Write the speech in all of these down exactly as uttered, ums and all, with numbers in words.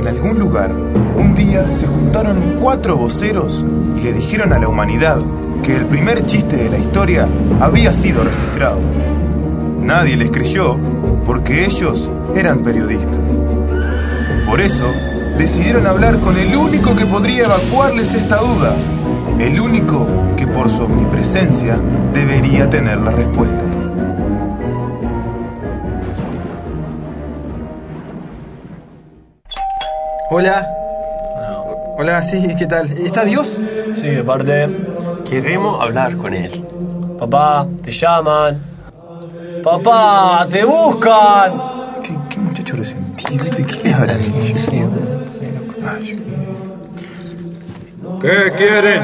en algún lugar, un día se juntaron cuatro voceros y le dijeron a la humanidad que el primer chiste de la historia había sido registrado. Nadie les creyó porque ellos eran periodistas. Por eso, decidieron hablar con el único que podría evacuarles esta duda, el único que por su omnipresencia debería tener la respuesta. Hola. Hola, sí, ¿qué tal? ¿Está Dios? Sí, de parte. Queremos hablar con él. Papá, te llaman. Papá, te buscan. ¿Qué, qué muchacho resentido? ¿De qué les hablan? Sí, sí. ¿Qué quieren?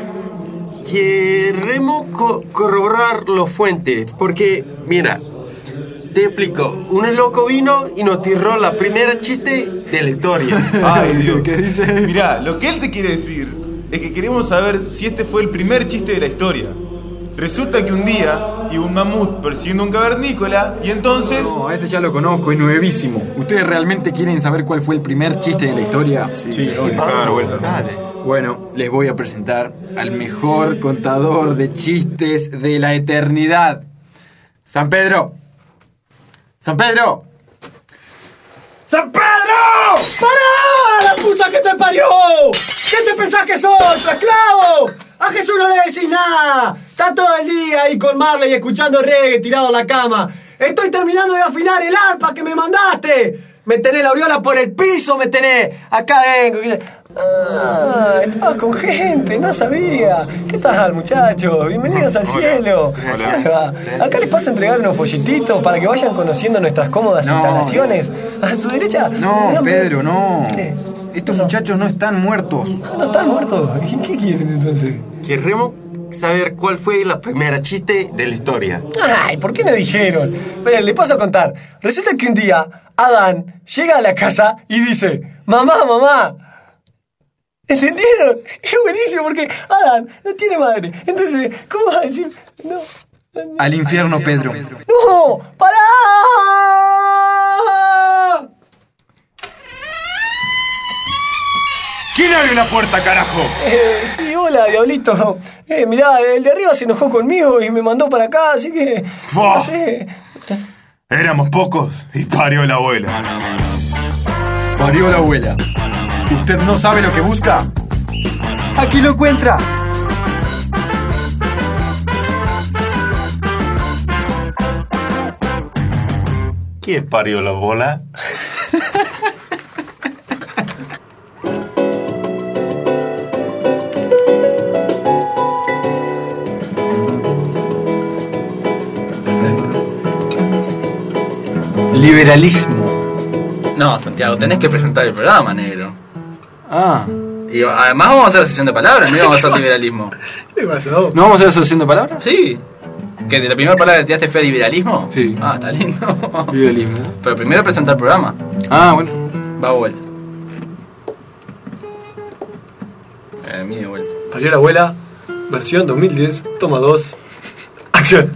Queremos co- corroborar los fuentes, porque, mira, te explico. Un loco vino y nos tiró la primera chiste de la historia. Ay, Dios. ¿Qué dice? Mirá, lo que él te quiere decir es que queremos saber si este fue el primer chiste de la historia. Resulta que un día iba un mamut persiguiendo un cavernícola y entonces... No, a ese ya lo conozco, es nuevísimo. ¿Ustedes realmente quieren saber cuál fue el primer chiste de la historia? Sí, sí, sí. Dar vuelta. Dale. Bueno, les voy a presentar al mejor contador de chistes de la eternidad. ¡San Pedro! ¡San Pedro! ¡San Pedro! ¡Pará! ¡La puta que te parió! ¿Qué te pensás que sos, tu esclavo? A Jesús no le decís nada. Está todo el día ahí con Marley escuchando reggae tirado en la cama. Estoy terminando de afinar el arpa que me mandaste. Me tenés la aureola por el piso, me tenés. Acá vengo. Ah, estabas con gente, no sabía. ¿Qué tal, muchachos? Bienvenidos al cielo. Hola. Acá les paso a entregar unos folletitos para que vayan conociendo nuestras cómodas No. instalaciones. A su derecha. No, Mirá, Pedro, no. ¿Qué? Estos muchachos no están muertos. Ah, no están muertos. ¿Qué quieren entonces? Queremos saber cuál fue la primera chiste de la historia. Ay, ¿por qué no dijeron? Miren, les paso a contar. Resulta que un día Adán llega a la casa y dice: mamá, mamá. ¿Entendieron? Es buenísimo porque Adán no tiene madre. Entonces, ¿cómo va a decir? No. Al infierno, Pedro. ¡No! ¡Pará! ¿Quién abre la puerta, carajo? Eh, sí, hola, diablito. Eh, mirá, el de arriba se enojó conmigo y me mandó para acá, así que... Fua. No sé. Éramos pocos y parió la abuela. Parió la abuela. ¿Usted no sabe lo que busca? ¡Aquí lo encuentra! ¿Quién parió la bola? Liberalismo. No, Santiago, tenés que presentar el programa, negro. Ah. Y además vamos a hacer asociación de palabras, no íbamos a hacer liberalismo. ¿Qué pasó? ¿No vamos a hacer asociación de palabras? Sí. ¿Que de la primera palabra que tiraste fue liberalismo? Sí. Ah, está lindo. Liberalismo. Pero primero presentar el programa. Ah, bueno. Va a vuelta. Eh, mi de vuelta. Parió la abuela, versión dos mil diez, toma dos. ¡Acción!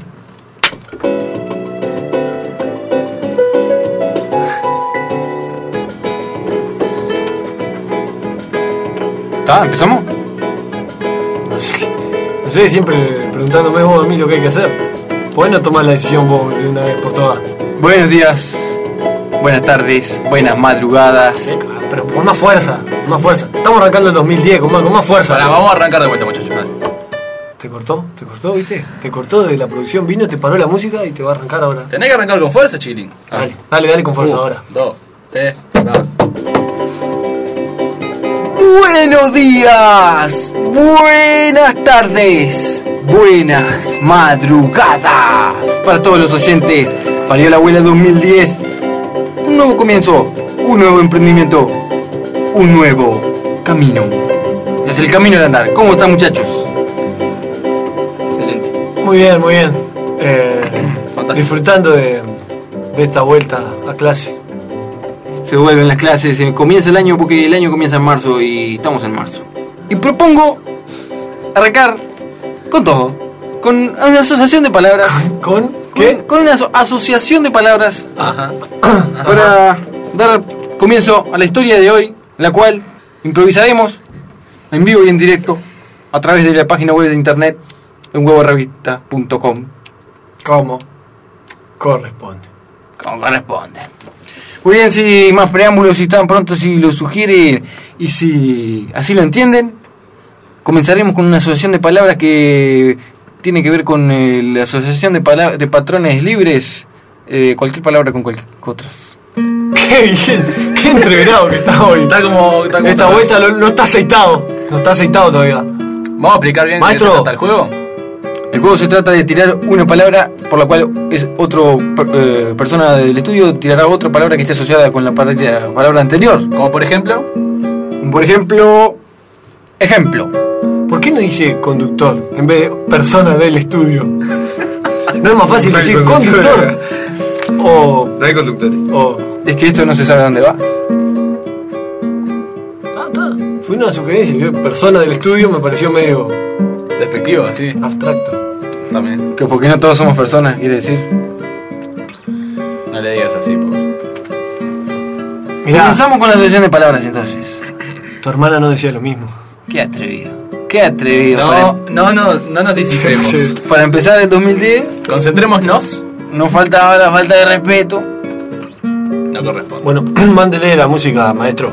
¿Está? ¿Empezamos? No sé, no sé, siempre preguntándome vos a mí lo que hay que hacer. ¿Podés no tomar la decisión vos de una vez por todas? Buenos días, buenas tardes, buenas madrugadas. Eh, Pero con más fuerza, con más fuerza. Estamos arrancando el dos mil diez, con más, con más fuerza. Ahora vamos a arrancar de vuelta, muchachos. Dale. ¿Te cortó? ¿Te cortó, viste? Te cortó de la producción, vino, te paró la música y te va a arrancar ahora. Tenés que arrancar con fuerza, chiquilín. Dale, dale, dale con fuerza Un, ahora. Dos, tres, va. Buenos días, buenas tardes, buenas madrugadas para todos los oyentes. Parió la abuela dos mil diez. Un nuevo comienzo, un nuevo emprendimiento, un nuevo camino. Es el camino de andar. ¿Cómo están, muchachos? Excelente. Muy bien, muy bien. Eh, Fantástico. disfrutando de, de esta vuelta a clase. Se vuelven las clases, se comienza el año porque el año comienza en marzo y estamos en marzo. Y propongo arrancar con todo, con una asociación de palabras. ¿Con ¿Qué? Con, con una aso- asociación de palabras Ajá. para dar comienzo a la historia de hoy, la cual improvisaremos en vivo y en directo a través de la página web de internet en huevo revista punto com. ¿Cómo? Corresponde. Como corresponde. Muy bien, sin más preámbulos, si están prontos, si lo sugieren y si así lo entienden, comenzaremos con una asociación de palabras que tiene que ver con eh, la asociación de, palabra, de patrones libres, eh, cualquier palabra con cualquier otras. Qué bien, qué entreverado que está hoy. Está como. Está como Esta bolsa no, no está aceitado. No está aceitado todavía. Vamos a explicar bien Maestro. de qué se trata el juego. El juego se trata de tirar una palabra por la cual es otro eh, persona del estudio tirará otra palabra que esté asociada con la palabra, palabra anterior. Como por ejemplo. Por ejemplo, ejemplo. ¿Por qué no dice conductor en vez de persona del estudio? ¿No es más fácil No hay decir conductor. conductor? O, No hay conductores. o... Es que esto no se sabe dónde va. Ah, está. Fue una sugerencia. que Persona del estudio me pareció medio Despectivo, así. abstracto. También. Que porque no todos somos personas, quiere decir. No le digas así, por. Mirá, Comenzamos con la asociación de palabras entonces. tu hermana no decía lo mismo. Qué atrevido. Qué atrevido. No, no, no, no nos disipemos. Sí. Para, para empezar el dos mil diez, Concentrémonos. no faltaba la falta de respeto. No corresponde. Bueno, mándele la música, maestro.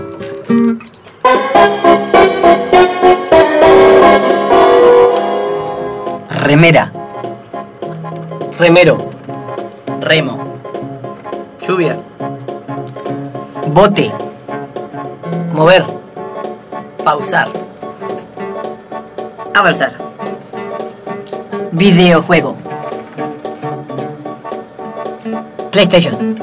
Remera, Remero. remo, lluvia, bote, mover, pausar, avanzar, videojuego, PlayStation,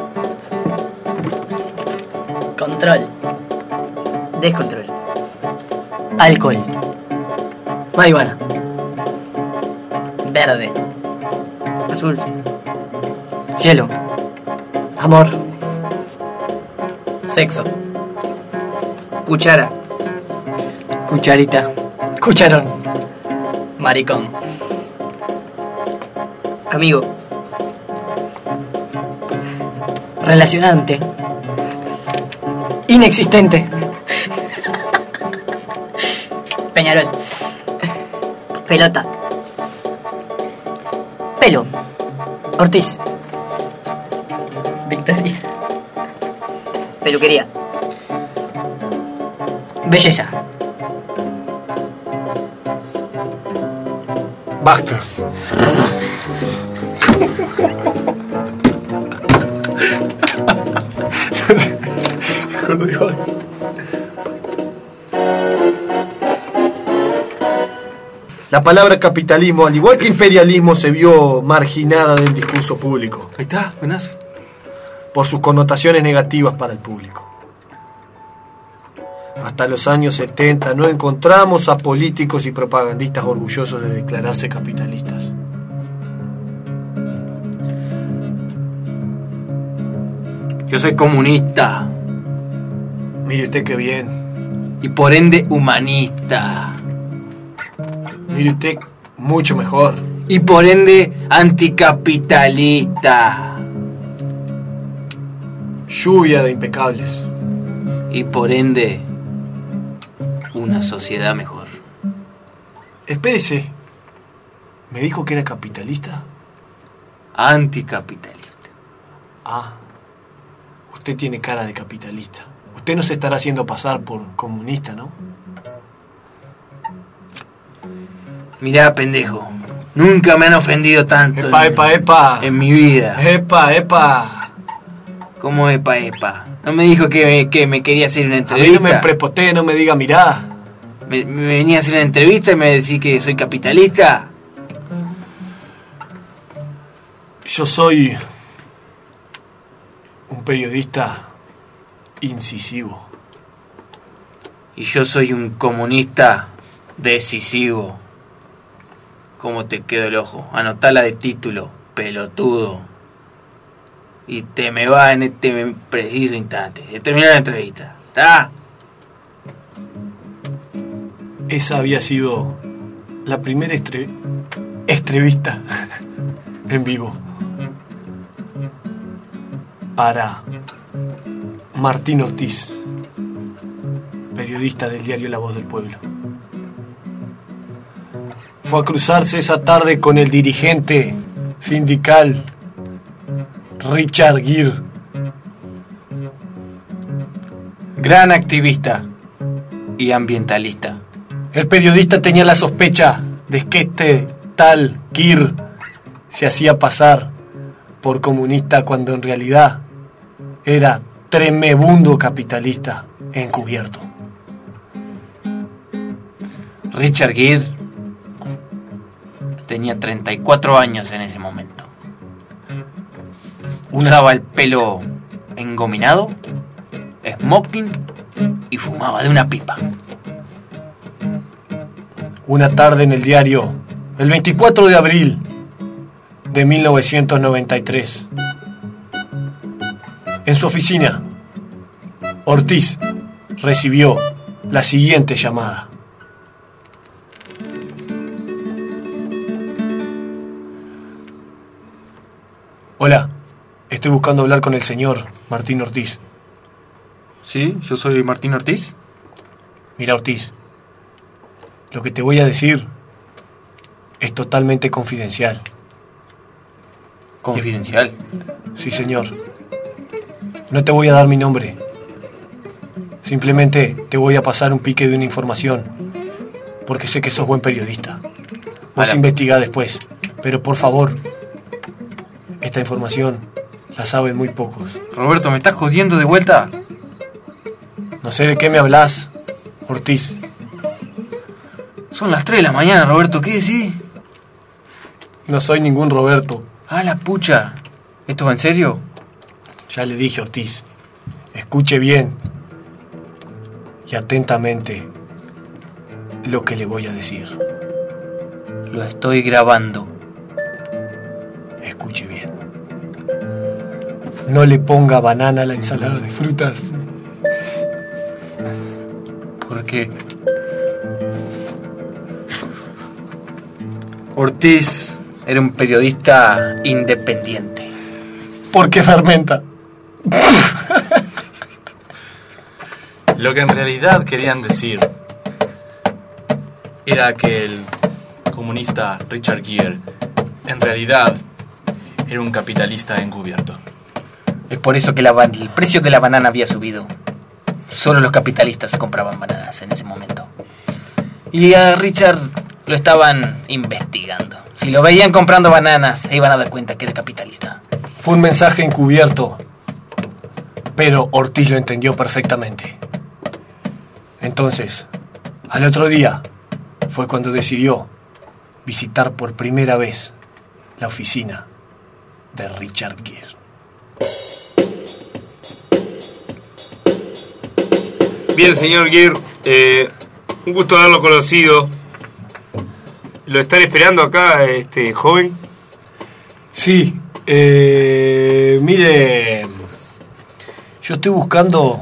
control, descontrol, alcohol, marihuana, verde, azul, cielo, amor, sexo, cuchara, cucharita, cucharón, maricón, amigo, relacionante, inexistente, Peñarol, pelota, pelo, Ortiz, Victoria, peluquería, belleza, Basta. La palabra capitalismo, al igual que imperialismo, se vio marginada del discurso público Ahí está, buenazo. por sus connotaciones negativas para el público. Hasta los años setenta no encontramos a políticos y propagandistas orgullosos de declararse capitalistas. Yo soy comunista Mire usted qué bien. y por ende humanista. Mire usted mucho mejor. Y por ende anticapitalista. Lluvia de impecables. Y por ende una sociedad mejor. Espérese. ¿Me dijo que era capitalista? Anticapitalista. Ah. Usted tiene cara de capitalista. Usted no se estará haciendo pasar por comunista, ¿no? Mirá, pendejo. Nunca me han ofendido tanto Epa, en, epa, epa. en mi vida. Epa, epa. ¿Cómo epa, epa? No me dijo que me, que me quería hacer una A mí no entrevista. me prepotee, no me diga mirá. me, me venía a hacer una entrevista y me decís que soy capitalista. Yo soy un periodista incisivo. Y yo soy un comunista decisivo. ¿Cómo te quedó el ojo? Anotala de título, pelotudo. Y te me va en este preciso instante. Se terminó la entrevista. ¿Está? Esa había sido la primera estre... entrevista en vivo para Martín Ortiz, periodista del diario La Voz del Pueblo. Fue a cruzarse esa tarde con el dirigente sindical Richard Gere. Gran activista y ambientalista. El periodista tenía la sospecha de que este tal Gere se hacía pasar por comunista cuando en realidad era tremebundo capitalista encubierto. Richard Gere tenía treinta y cuatro años en ese momento. Usaba el pelo engominado, smoking y fumaba de una pipa. Una tarde en el diario, el veinticuatro de abril de mil novecientos noventa y tres, en su oficina, Ortiz recibió la siguiente llamada. Hola, estoy buscando hablar con el señor Martín Ortiz. Sí, yo soy Martín Ortiz. Mira, Ortiz, lo que te voy a decir es totalmente confidencial. ¿Confidencial? Sí, señor. No te voy a dar mi nombre. Simplemente te voy a pasar un pique de una información, porque sé que sos buen periodista. Vos investigá después, pero por favor, esta información la saben muy pocos. Roberto, ¿me estás jodiendo de vuelta? No sé de qué me hablas, Ortiz. Son las tres de la mañana, Roberto, ¿qué decís? No soy ningún Roberto. Ah, la pucha. ¿Esto va en serio? Ya le dije, Ortiz. Escuche bien y atentamente lo que le voy a decir. Lo estoy grabando. Escuche bien. No le ponga banana a la ensalada de frutas. ¿Por qué? Ortiz era un periodista independiente. ¿Por qué fermenta? Lo que en realidad querían decir era que el comunista Richard Gere en realidad era un capitalista encubierto. Es por eso que la, el precio de la banana había subido. Solo los capitalistas compraban bananas en ese momento. Y a Richard lo estaban investigando. Si lo veían comprando bananas, se iban a dar cuenta que era capitalista. Fue un mensaje encubierto, pero Ortiz lo entendió perfectamente. Entonces, al otro día, fue cuando decidió visitar por primera vez la oficina de Richard Gere. Bien, señor Gere, eh, un gusto haberlo conocido. ¿Lo están esperando acá, este joven? Sí, eh, mire, yo estoy buscando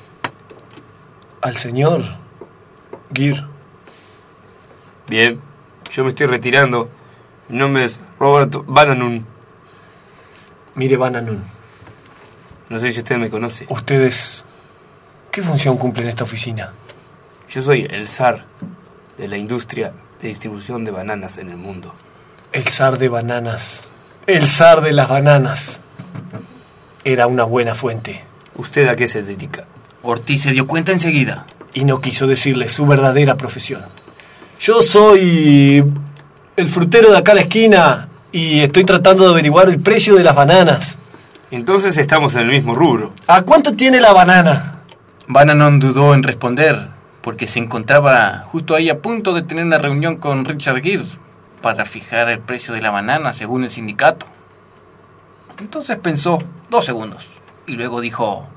al señor Gere. Bien, yo me estoy retirando. Mi nombre es Robert Bananun. Mire, Bananun. No sé si usted me conoce. Ustedes, ¿qué función cumplen en esta oficina? Yo soy el zar de la industria de distribución de bananas en el mundo. El zar de bananas. El zar de las bananas. Era una buena fuente. ¿Usted a qué se dedica? Ortiz se dio cuenta enseguida. Y no quiso decirle su verdadera profesión. Yo soy el frutero de acá a la esquina y estoy tratando de averiguar el precio de las bananas. Entonces estamos en el mismo rubro. ¿A cuánto tiene la banana? Bannon dudó en responder, porque se encontraba justo ahí a punto de tener una reunión con Richard Gere para fijar el precio de la banana según el sindicato. Entonces pensó dos segundos y luego dijo: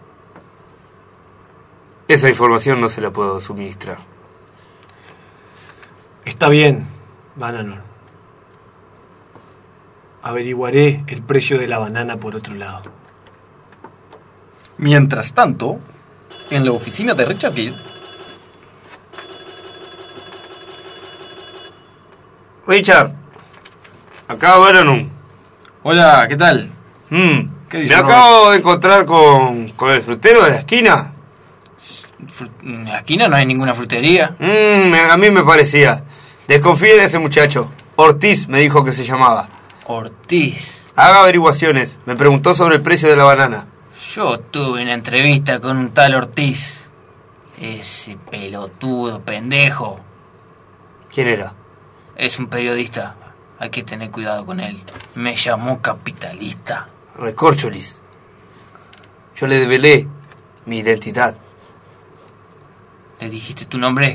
Esa información no se la puedo suministrar. Está bien, Bannon. Averiguaré el precio de la banana por otro lado. Mientras tanto, en la oficina de Richard Gere. Richard, acá Bananun. Hola, ¿qué tal? Mm, ¿Qué dice Me Robert? acabo de encontrar con, con el frutero de la esquina. Fru- En la esquina no hay ninguna frutería. Mm, a mí me parecía. Desconfíe de ese muchacho. Ortiz me dijo que se llamaba. Ortiz. Haga averiguaciones. Me preguntó sobre el precio de la banana. Yo tuve una entrevista con un tal Ortiz. Ese pelotudo, pendejo. ¿Quién era? Es un periodista. Hay que tener cuidado con él. Me llamó capitalista. Recorcholis. Yo le develé mi identidad. ¿Le dijiste tu nombre?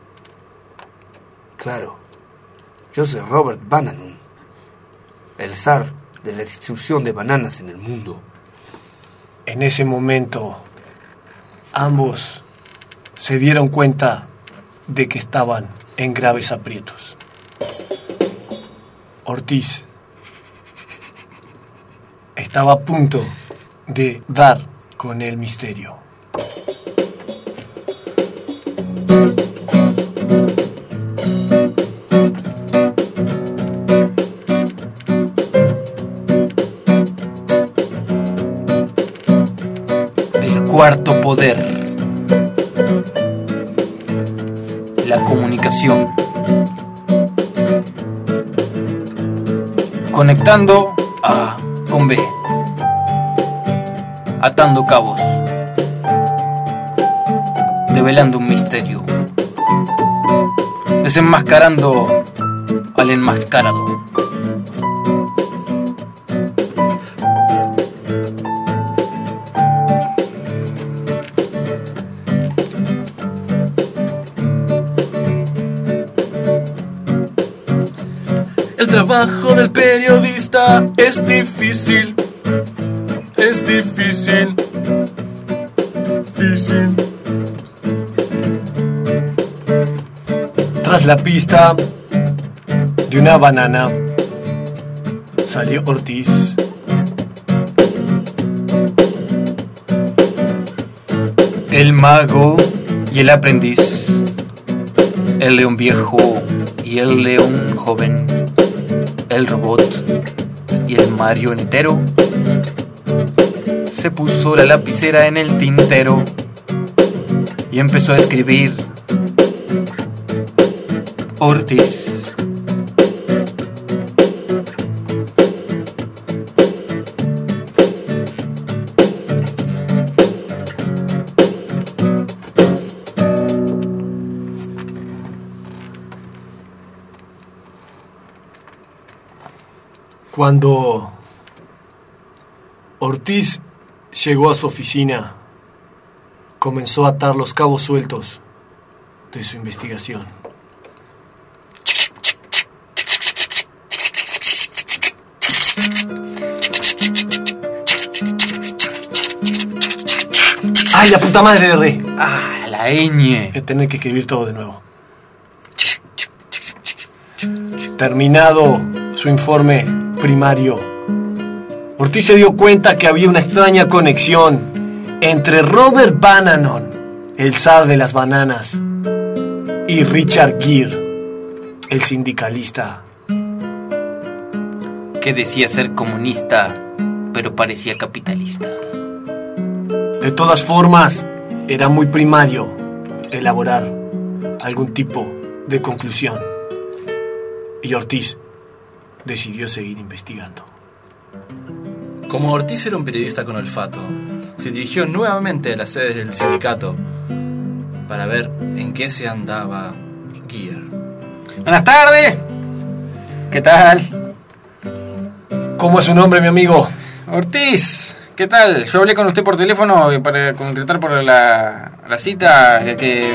Claro. Yo soy Robert Bannon, el zar de la distribución de bananas en el mundo. En ese momento, ambos se dieron cuenta de que estaban en graves aprietos. Ortiz estaba a punto de dar con el misterio. El cuarto poder. La comunicación. Conectando A con B. Atando cabos. Develando un misterio. Desenmascarando al enmascarado. El trabajo del periodista es difícil. Es difícil. Difícil. Tras la pista de una banana, salió Ortiz. El mago y el aprendiz. El león viejo y el león joven. El robot y el marionetero. Se puso la lapicera en el tintero y empezó a escribir. Ortiz. Cuando Ortiz llegó a su oficina, comenzó a atar los cabos sueltos de su investigación. ¡Ay, la puta madre de re! Ah, la ñ. Voy a tener que escribir todo de nuevo. Terminado su informe primario, Ortiz se dio cuenta que había una extraña conexión entre Robert Bannon, el zar de las bananas, y Richard Gere, el sindicalista. Que decía ser comunista, pero parecía capitalista. De todas formas, era muy primario elaborar algún tipo de conclusión. Y Ortiz decidió seguir investigando. Como Ortiz era un periodista con olfato, se dirigió nuevamente a las sedes del sindicato para ver en qué se andaba Gear. Buenas tardes. ¿Qué tal? ¿Cómo es su nombre, mi amigo? Ortiz. ¿Qué tal? Yo hablé con usted por teléfono para concretar por la, la cita que...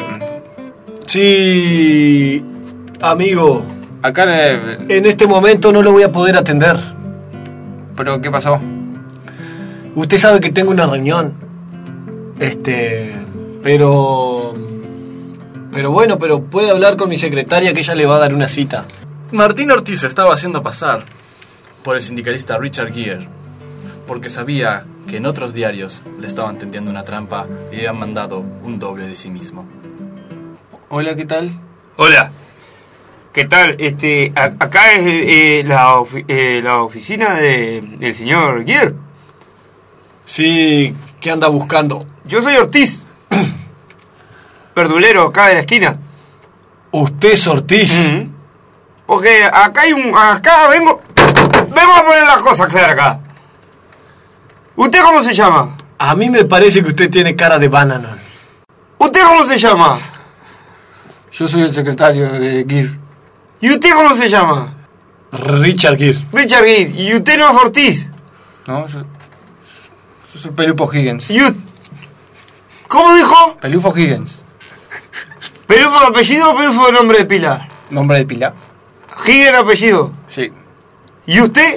Sí, amigo. Acá... eh, En este momento no lo voy a poder atender. ¿Pero qué pasó? Usted sabe que tengo una reunión. Este... Pero... Pero bueno, pero puede hablar con mi secretaria que ella le va a dar una cita. Martín Ortiz se estaba haciendo pasar por el sindicalista Richard Gere, porque sabía que en otros diarios le estaban tendiendo una trampa y habían mandado un doble de sí mismo. Hola, ¿qué tal? Hola. ¿Qué tal? Este, a- acá es eh, la, ofi- eh, la oficina de, del señor Gere. Sí, ¿qué anda buscando? Yo soy Ortiz. Verdulero, acá de la esquina. ¿Usted es Ortiz? Mm. Porque acá hay un... Acá vengo... Vengo a poner las cosas claras acá. ¿Usted cómo se llama? A mí me parece que usted tiene cara de Bananon. ¿Usted cómo se llama? Yo soy el secretario de Gear. ¿Y usted cómo se llama? Richard Gere. Richard Gere. ¿Y usted no es Ortiz? No, yo, yo soy Pelufo Higgins. ¿Y usted? ¿Cómo dijo? Pelufo Higgins. ¿Pelufo de apellido o Pelufo de nombre de pila? ¿Nombre de pila? Higgins apellido. Sí. ¿Y usted?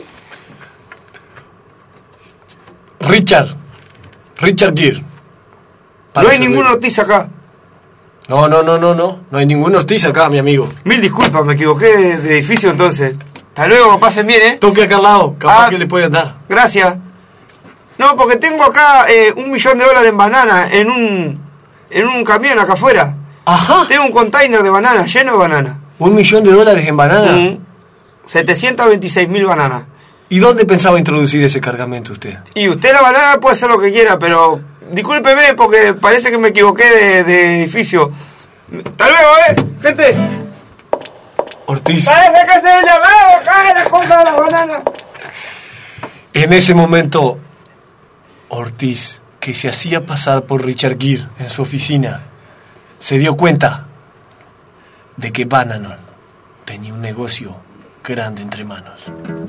Richard. Richard Gere. No hay ningún Ortiz acá. No, no, no, no, no. No hay ningún Ortiz acá, mi amigo. Mil disculpas, me equivoqué de, de edificio entonces. Hasta luego, pasen bien, ¿eh? Toque acá al lado, capaz Ah, que le pueden dar. Gracias. No, porque tengo acá eh, un millón de dólares en banana en un en un camión acá afuera. Ajá. Tengo un container de bananas, lleno de bananas. Un millón de dólares en banana. Mm. setecientos veintiséis mil bananas. ¿Y dónde pensaba introducir ese cargamento usted? Y usted la banana puede hacer lo que quiera, pero discúlpeme porque parece que me equivoqué de, de edificio. Hasta luego, ¿eh? Gente. Ortiz. Parece que se le llamado acá la cosa de las bananas. En ese momento, Ortiz, que se hacía pasar por Richard Gere en su oficina, se dio cuenta de que Bananon tenía un negocio grande entre manos.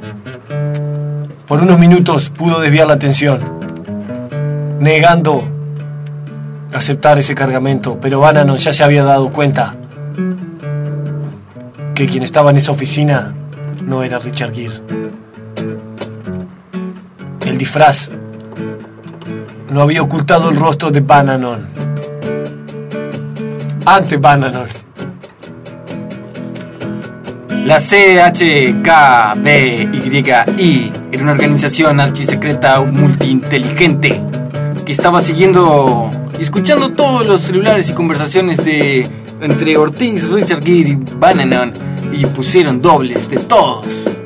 Por unos minutos pudo desviar la atención, negando aceptar ese cargamento, pero Bananon ya se había dado cuenta que quien estaba en esa oficina no era Richard Gere. El disfraz no había ocultado el rostro de Bananon. Ante Bananon. La C H K B Y I era una organización archisecreta multiinteligente que estaba siguiendo y escuchando todos los celulares y conversaciones de entre Ortiz, Richard Gere y Bananon, y pusieron dobles de todos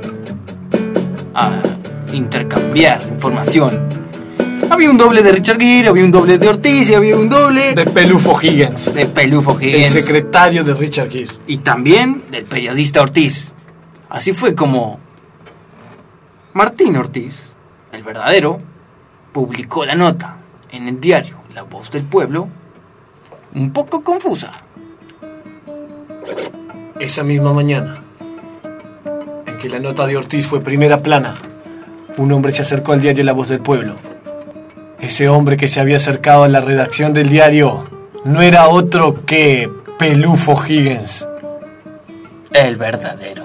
a intercambiar información. Había un doble de Richard Gere, había un doble de Ortiz y había un doble De Pelufo Higgins, de Pelufo el Higgins. secretario de Richard Gere. Y también del periodista Ortiz. Así fue como Martín Ortiz, el verdadero, publicó la nota en el diario La Voz del Pueblo, un poco confusa. Esa misma mañana, en que la nota de Ortiz fue primera plana, un hombre se acercó al diario La Voz del Pueblo. Ese hombre que se había acercado a la redacción del diario no era otro que Pelufo Higgins. El verdadero.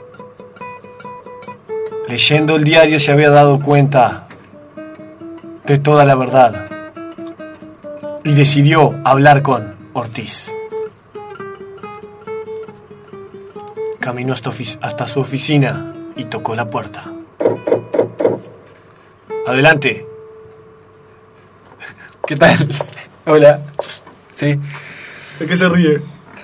Leyendo el diario se había dado cuenta de toda la verdad y decidió hablar con Ortiz. Caminó hasta, ofic- hasta su oficina y tocó la puerta. Adelante. ¿Qué tal? Hola. Sí. ¿De qué se ríe?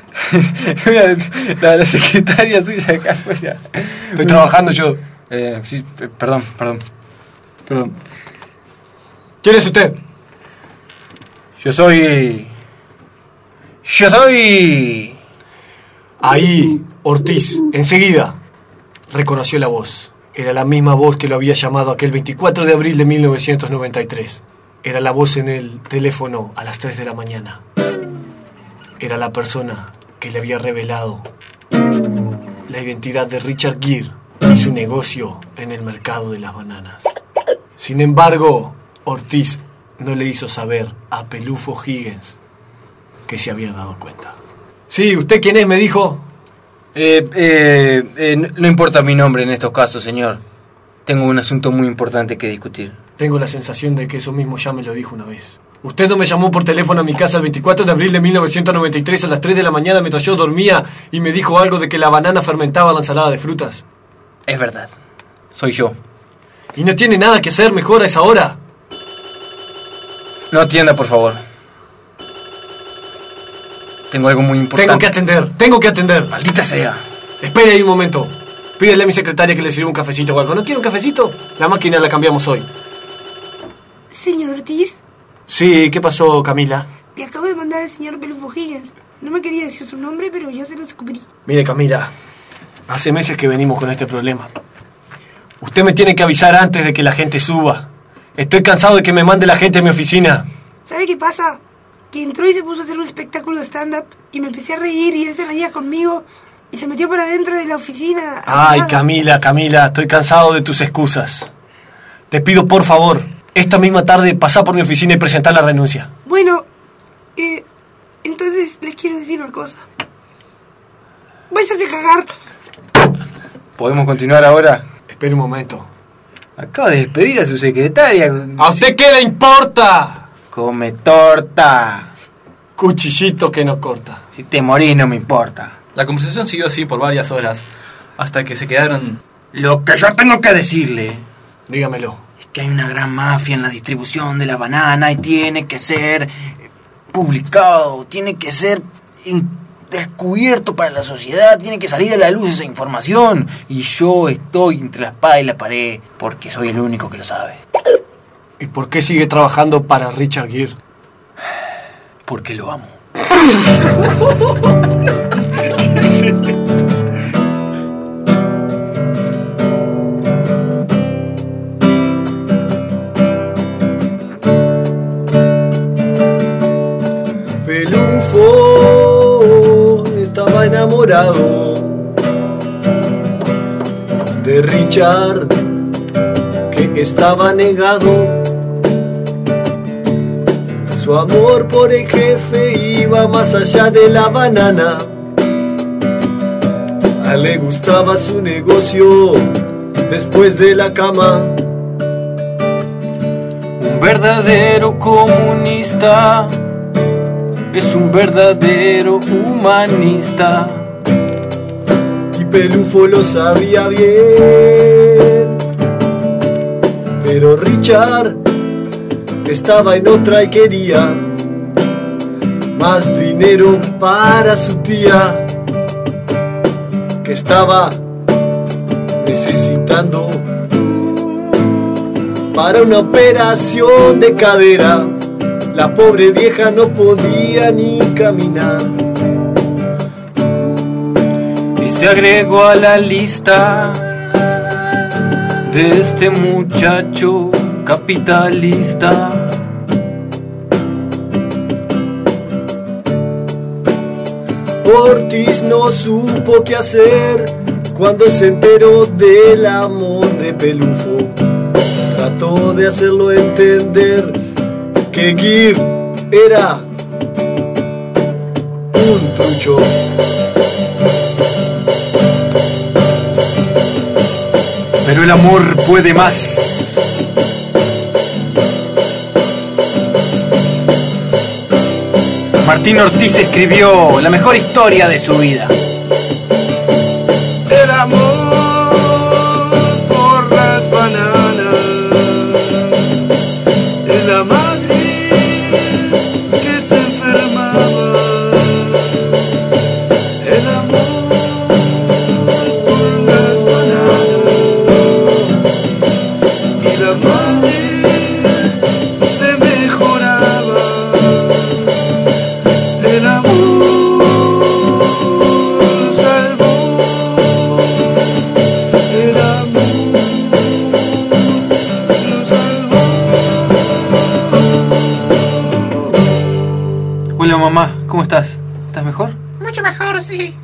la, la secretaria suya acá afuera. Estoy trabajando yo. Eh, sí, eh, perdón, perdón. Perdón. ¿Quién es usted? Yo soy... Yo soy... Ahí, Ortiz, enseguida, reconoció la voz. Era la misma voz que lo había llamado aquel veinticuatro de abril de mil novecientos noventa y tres. Era la voz en el teléfono a las tres de la mañana. Era la persona que le había revelado la identidad de Richard Gere y su negocio en el mercado de las bananas. Sin embargo, Ortiz no le hizo saber a Pelufo Higgins que se había dado cuenta. Sí, ¿usted quién es? Me dijo. Eh, eh, eh, no, no importa mi nombre en estos casos, señor. Tengo un asunto muy importante que discutir. Tengo la sensación de que eso mismo ya me lo dijo una vez. Usted no me llamó por teléfono a mi casa el veinticuatro de abril de mil novecientos noventa y tres a las tres de la mañana mientras yo dormía y me dijo algo de que la banana fermentaba la ensalada de frutas. Es verdad. Soy yo. ¿Y no tiene nada que hacer mejor a esa hora? No atienda, por favor. Tengo algo muy importante. Tengo que atender, tengo que atender. Maldita sea. Espere ahí un momento. Pídele a mi secretaria que le sirva un cafecito o algo. ¿No quiere un cafecito? La máquina la cambiamos hoy. Señor Ortiz, Sí, ¿qué pasó, Camila? le acabo de mandar al señor Pelufo Higgins. No me quería decir su nombre, pero yo se lo descubrí. Mire, Camila, hace meses que venimos con este problema. Usted me tiene que avisar antes de que la gente suba. Estoy cansado de que me mande la gente a mi oficina. ¿Sabe qué pasa? Que entró y se puso a hacer un espectáculo de stand-up y me empecé a reír y él se reía conmigo y se metió para adentro de la oficina. Ay, Ah, Camila, Camila, estoy cansado de tus excusas. Te pido, por favor, esta misma tarde pasá por mi oficina y presentar la renuncia. Bueno, eh, entonces les quiero decir una cosa. Váyase a cagar. ¿Podemos continuar ahora? Espera un momento. Acaba de despedir a su secretaria. ¿A usted qué le importa? Come torta. Cuchillito que no corta. Si te morís no me importa. La conversación siguió así por varias horas, hasta que se quedaron... Lo que yo tengo que decirle Dígamelo. es que hay una gran mafia en la distribución de la banana y tiene que ser publicado, tiene que ser in- descubierto para la sociedad, tiene que salir a la luz esa información. Y yo estoy entre la espada y la pared porque soy el único que lo sabe. ¿Y por qué sigue trabajando para Richard Gere? Porque lo amo. Pelufo estaba enamorado de Richard, que estaba negado. Su amor por el jefe iba más allá de la banana. A él le gustaba su negocio después de la cama. Un verdadero comunista es un verdadero humanista. Y Pelufo lo sabía bien, pero Richard estaba en otra y quería más dinero para su tía, que estaba necesitando para una operación de cadera. La pobre vieja no podía ni caminar. Y se agregó a la lista de este muchacho capitalista. Ortiz no supo qué hacer cuando se enteró del amor de Pelufo. Trató de hacerlo entender que Gere era un trucho. Pero el amor puede más. Martín Ortiz escribió la mejor historia de su vida. El amor por las bananas, en la madre que se enfermaba. El amor por las bananas y la madre se mejoraba. El amor salvó. El amor lo salvó. Hola mamá, ¿cómo estás? ¿Estás mejor? Mucho mejor, sí.